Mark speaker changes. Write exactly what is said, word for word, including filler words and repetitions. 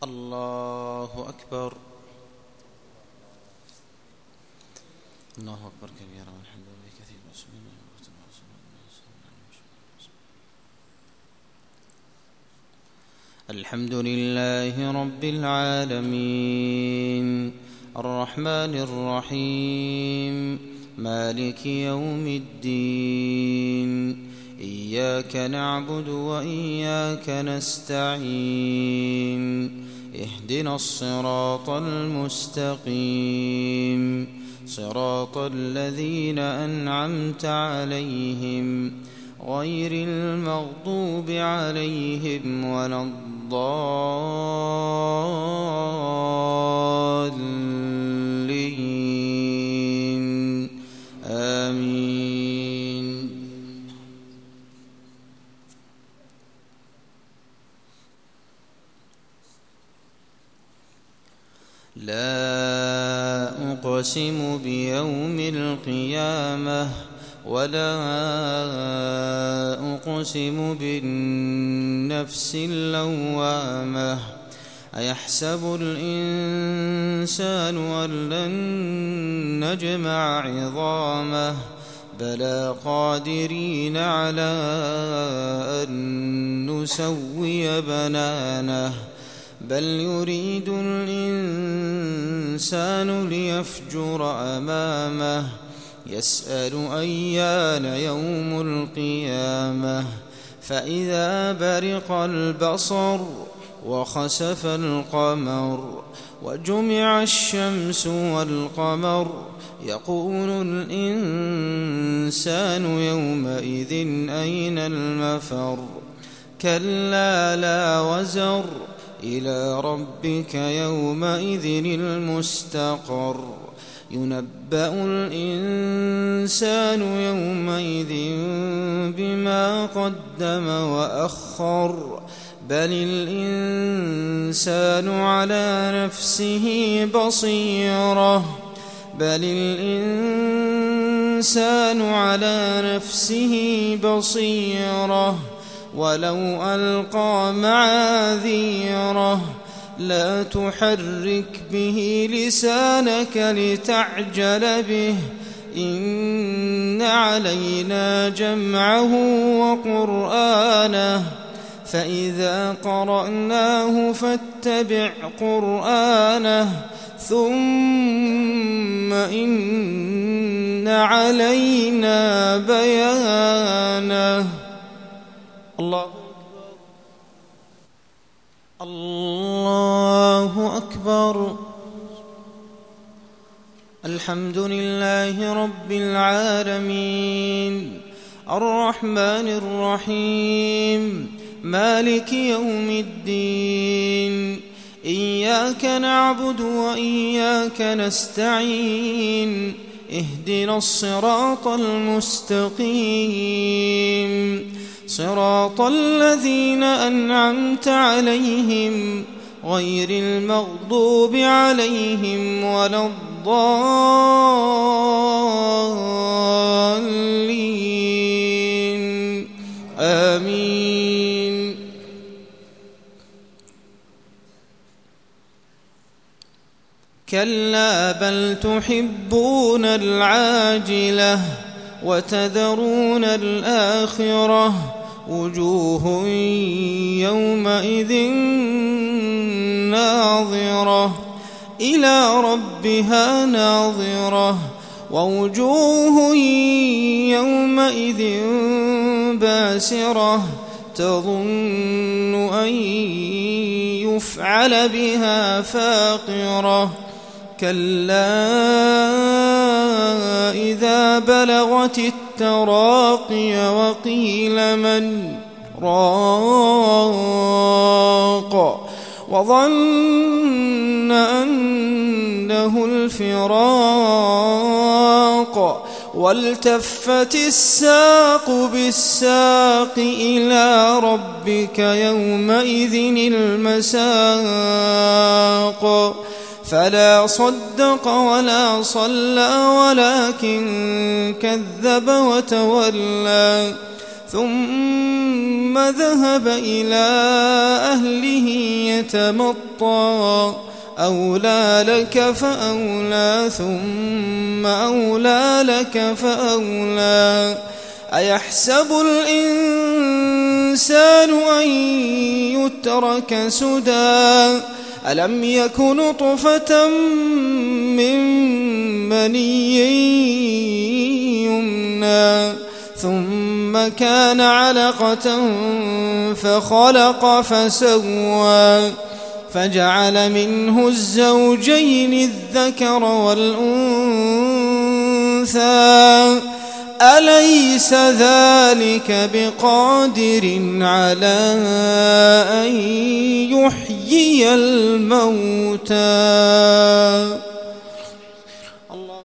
Speaker 1: الله أكبر. الله أكبر كبيرا والحمد لله كثيرا وسبحان الله الحمد لله رب العالمين الرحمن الرحيم مالك يوم الدين إياك نعبد وإياك نستعين اهدنا الصراط المستقيم صراط الذين أنعمت عليهم غير المغضوب عليهم ولا الضالين آمين. لا أقسم بيوم القيامة ولا أقسم بالنفس اللوامة أيحسب الإنسان أن لن نجمع عظامه بلى قادرين على أن نسوي بنانه بل يريد الإنسان ليفجر أمامه يسأل أيان يوم القيامة فإذا برق البصر وخسف القمر وجمع الشمس والقمر يقول الإنسان يومئذ أين المفر كلا لا وزر إلى ربك يومئذ المستقر ينبأ الإنسان يومئذ بما قدم وأخر بل الإنسان على نفسه بصيرة بل الإنسان على نفسه بصيرة ولو ألقى معاذيره لا تحرك به لسانك لتعجل به إن علينا جمعه وقرآنه فإذا قرأناه فاتبع قرآنه ثم إن علينا بيانه. الله الله أكبر. الحمد لله رب العالمين الرحمن الرحيم مالك يوم الدين إياك نعبد وإياك نستعين اهدنا الصراط المستقيم صراط الذين أنعمت عليهم غير المغضوب عليهم ولا الضالين آمين. كلا بل تحبون العاجلة وتذرون الآخرة وجوه يومئذ ناظرة إلى ربها ناظرة ووجوه يومئذ باسرة تظن أن يفعل بها فاقرة كلا إذا بلغت التراقي وقيل من راق وظن أنه الفراق والتفت الساق بالساق إلى ربك يومئذ المساق فلا صدق ولا صلى ولكن كذب وتولى
Speaker 2: ثم ذهب إلى أهله يتمطى أولى لك فأولى ثم أولى لك فأولى أيحسب الإنسان أن يترك سدى ألم يك نطفة من مني يمنى ثم كان علقة فخلق فسوى فجعل منه الزوجين الذكر والأنثى أليس ذلك بقادر على أن يحيي الموتى